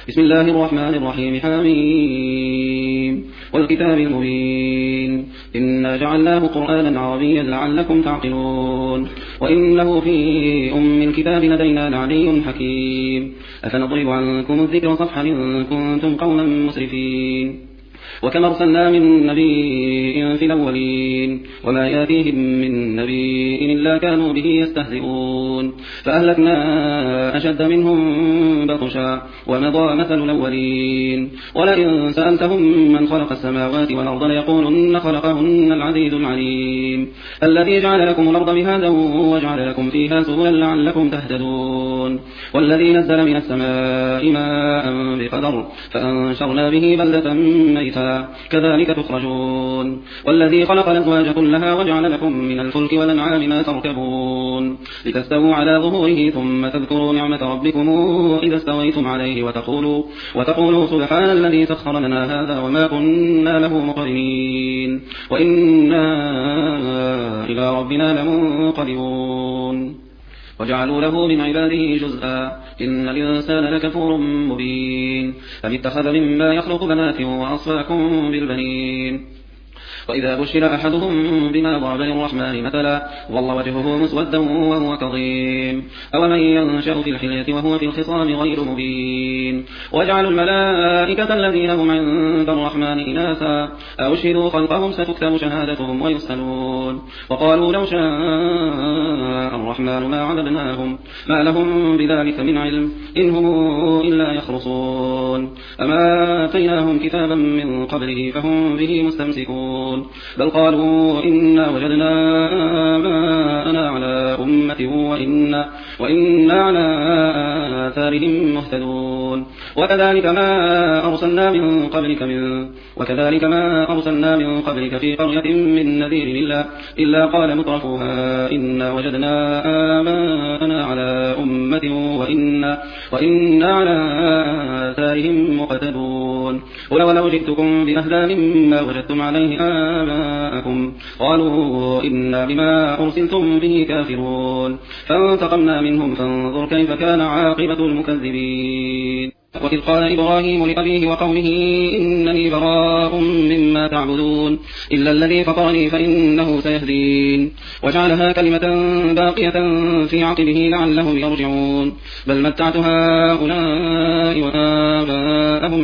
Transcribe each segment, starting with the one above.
بسم الله الرحمن الرحيم حميم والكتاب المبين إنا جعلناه قرآنا عربيا لعلكم تعقلون وإنه في الكتاب لدينا لعلي حكيم أفنضرب عنكم الذكر صفحا إن كنتم قوما مسرفين وكما أرسلنا من نبي في الأولين وما يأتيهم من نبي إلا كانوا به يستهزئون فأهلكنا أشد منهم بطشا ومضى مثل الأولين ولئن سألتهم من خلق السماوات والأرض ليقولن خلقهن العزيز العليم الذي جعل لكم الأرض مهادا وجعل لكم فيها سبلا لعلكم تهتدون والذي نزل من السماء ماء بقدر فأنشرنا به بلدة ميتا كذلك تخرجون والذي خلق الأزواج كلها وجعل لكم من الفلك والأنعام ما تركبون لتستووا على ظهوره ثم تذكروا نعمة ربكم إذا استويتم عليه وتقولوا سبحان الذي سخر لنا هذا وما كنا له مقرنين وإنا إلى ربنا لمنقلبون وجعلوا له من عباده جزءا إن الإنسان لكفور مبين أم اتخذ مما يخلق بنات وأصفاكم بالبنين وإذا بشر أحدهم بما ضرب للرحمن مثلا ظل وجهه مسودا وهو كظيم أومن ينشأ في الحلية وهو في الخصام غير مبين وجعلوا الملائكة الذين هم عند الرحمن إناثا أشهدوا خلقهم ستكتب شهادتهم ويسألون وقالوا لو شاء الرحمن ما عبدناهم ما لهم بذلك من علم إن هم إلا يخرصون أما آتيناهم كتابا من قبله فهم به مستمسكون بل قالوا إنا وجدنا آباءنا على أمة وإنا على آثارهم مهتدون وكذلك ما أرسلنا من قبلك في قرية من نذير إلا قال مترفوها إنا وجدنا آباءنا على أمة وإنا على آثارهم مقتدون ولو جئتكم بأهدى مما وجدتم عليه آباءكم قالوا إنا بما أرسلتم به كافرون فانتقمنا منهم فانظر كيف كان عاقبة المكذبين وإذ قال إبراهيم لأبيه وقومه إنني براء مما تعبدون إلا الذي فطرني فإنه سيهدين وجعلها كلمة باقية في عقبه لعلهم يرجعون بل متعت هؤلاء وآباءهم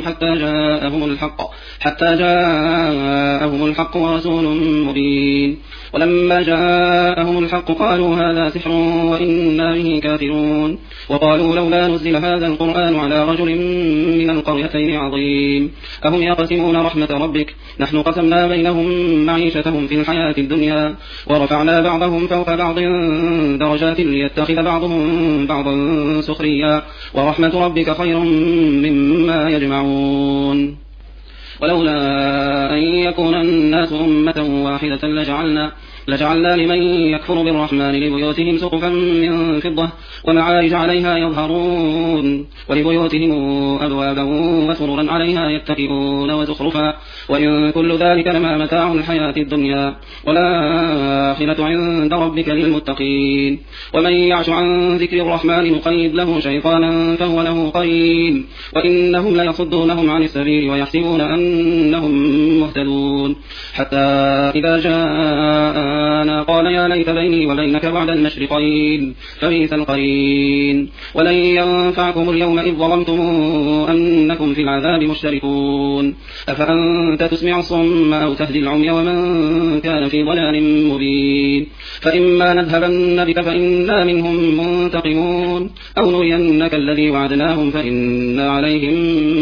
حتى جاءهم الحق ورسول مبين ولما جاءهم الحق قالوا هذا سحر وإنا به كافرون وقالوا لولا نزل هذا القرآن على رجل من القريتين عظيم أهم يقسمون رحمة ربك نحن قسمنا بينهم معيشتهم في الحياة الدنيا ورفعنا بعضهم فوق بعض درجات ليتخذ بعضهم بعضا سخريا ورحمة ربك خير مما يجمعون ولولا أن يكون الناس أمة واحدة لجعلنا لمن يكفر بالرحمن لبيوتهم سقفا من فضة ومعارج عليها يظهرون ولبيوتهم أبوابا وسررا عليها يتكئون وزخرفا وإن كل ذلك لما متاع الحياة الدنيا والآخرة عند ربك للمتقين ومن يعش عن ذكر الرحمن نقيض له شيطانا فهو له قرين وإنهم ليصدونهم عن السبيل ويحسبون أنهم مهتدون حتى إذا جاءنا قال يا ليت بيني وبينك بعد المشرقين فبئس القرين ولن ينفعكم اليوم إذ ظلمتم أنكم في العذاب مشتركون أفأنت تسمع الصم أو تهدي العمي ومن كان في ضلال مبين فإما نذهبن بك فإنا منهم منتقمون أو نرينك الذي وعدناهم فإنا عليهم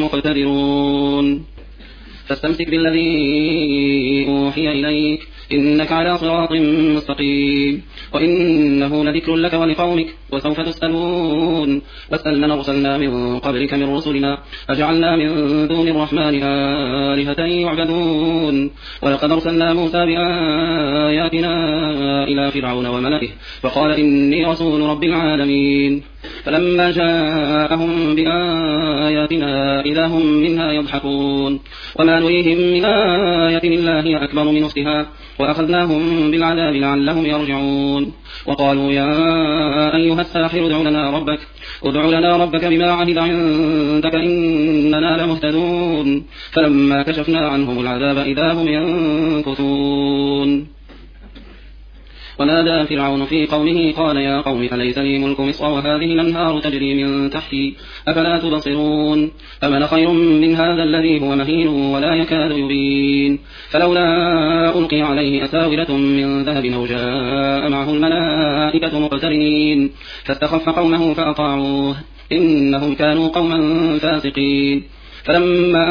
مقتدرون فاستمسك بالذي أوحي إليك إنك على صراط مستقيم وإنه لذكر لك ولقومك وسوف تسألون واسأل من أرسلنا من قبلك من رسلنا أجعلنا من دون الرحمن آلهة يعبدون ولقد أرسلنا موسى بآياتنا إلى فرعون وملئه فقال إني رسول رب العالمين فلما جاءهم بآياتنا إذا هم منها يضحكون وما نريهم من آية إلا هي أكبر من أختها وأخذناهم بالعذاب لعلهم يرجعون وقالوا يا أيها الساحر ادع لنا ربك بما عهد عندك إننا لمهتدون فلما كشفنا عنهم العذاب إذا هم ينكثون. ونادى فرعون في قومه قال يا قوم أليس لي ملك مصر وهذه الأنهار تجري من تحتي أفلا تبصرون أمن خير من هذا الذي هو مهين ولا يكاد يبين فلولا ألقي عليه أساورة من ذهب أو جاء معه الملائكة مقترنين فاستخف قومه فأطاعوه إنهم كانوا قوما فاسقين فلما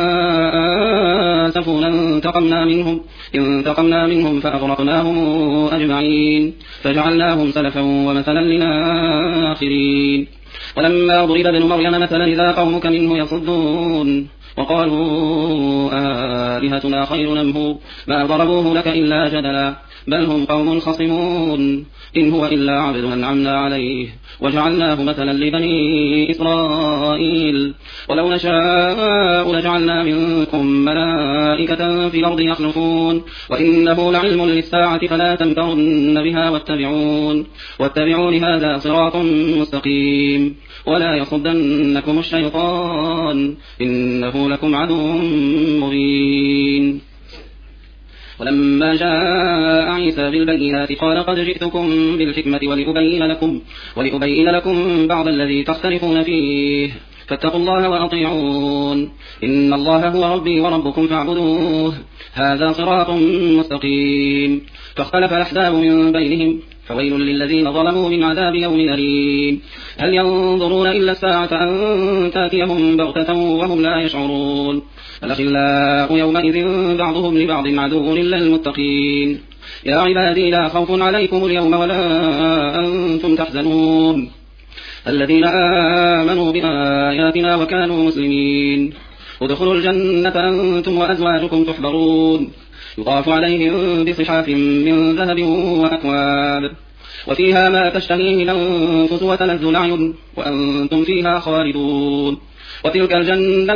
آسفونا انتقمنا منهم فأغرقناهم أجمعين فجعلناهم سلفا ومثلا للآخرين. ولما ضرب ابن مريم مثلا إذا قومك منه يصدون وقالوا آلهتنا خير أم هو ما ضربوه لك إلا جدلا بل هم قوم خصمون إن هو إلا عبد أنعمنا عليه وجعلناه مثلا لبني إسرائيل ولو نشاء لجعلنا منكم ملائكة في الأرض يخلفون وإنه لعلم للساعة فلا تمترن بها واتبعون هذا صراط مستقيم ولا يصدنكم الشيطان إنه لكم عدو مبين. ولما جاء عيسى بالبينات قال قد جئتكم بالحكمة ولأبين لكم بعض الذي تختلفون فيه فاتقوا الله وأطيعون إن الله هو ربي وربكم فاعبدوه هذا صراط مستقيم. فاختلف الأحزاب من بينهم فويل للذين ظلموا من عذاب يوم أليم. هل ينظرون إلا الساعة أن تأتيهم بغتة وهم لا يشعرون الأخلاء يومئذ بعضهم لبعض عدو إلا المتقين. يا عبادي لا خوف عليكم اليوم ولا أنتم تحزنون الذين آمنوا بآياتنا وكانوا مسلمين ادخلوا الجنة أنتم وأزواجكم تحبرون يطاف عليهم بصحاف من ذهب وأكواب وفيها ما تشتهيه الأنفس وتلذ الأعين وأنتم فيها خالدون وتلك الجنة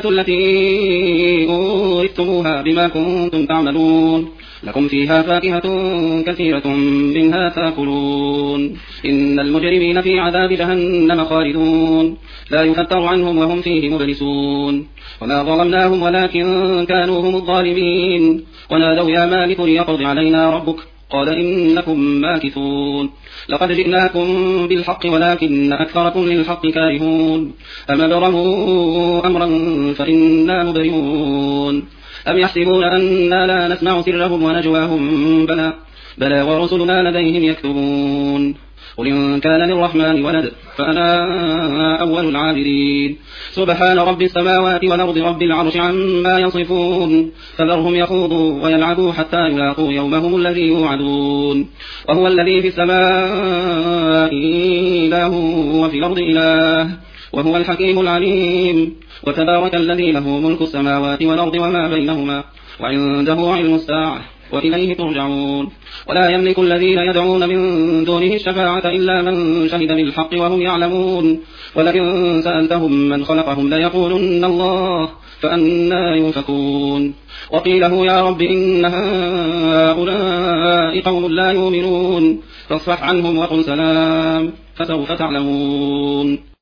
التي أورثتموها بما كنتم تعملون لكم فيها فاكهة كثيرة منها تأكلون إن المجرمين في عذاب جهنم خالدون لا يفتر عنهم وهم فيه مبلسون. وما ظلمناهم ولكن كانوا هم الظالمين ونادوا يا مالك ليقض علينا ربك قال إنكم ماكثون لقد جئناكم بالحق ولكن أكثركم للحق كارهون أم أبرموا أمرا فإنا مبرمون أم يحسبون أننا لا نسمع سرهم ونجواهم بلى ورسلنا لديهم يكتبون قل إن كان للرحمن ولد فأنا أول العابدين سبحان رب السماوات والأرض رب العرش عما يصفون فذرهم يخوضوا ويلعبوا حتى يلاقوا يومهم الذي يوعدون وهو الذي في السماء إله وفي الأرض إله وهو الحكيم العليم وتبارك الذي له ملك السماوات والأرض وما بينهما وعنده علم الساعة وإليه ترجعون. ولا يملك الذين يدعون من دونه الشفاعة إلا من شهد بالحق وهم يعلمون ولئن سألتهم من خلقهم ليقولن الله فأنى يؤفكون. وقيله يا رب إن هؤلاء قوم لا يؤمنون فاصفح عنهم وقل سلام فسوف تعلمون.